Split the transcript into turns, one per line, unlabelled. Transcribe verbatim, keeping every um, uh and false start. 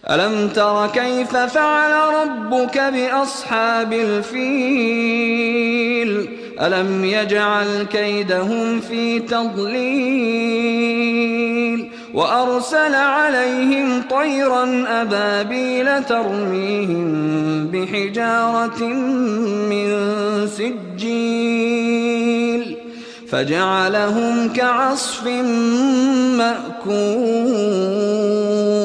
ألم تر كيف فعل ربك بأصحاب الفيل ألم يجعل كيدهم في تضليل وأرسل عليهم طيرا أبابيل ترميهم بحجارة من سجيل فجعلهم كعصف مأكول.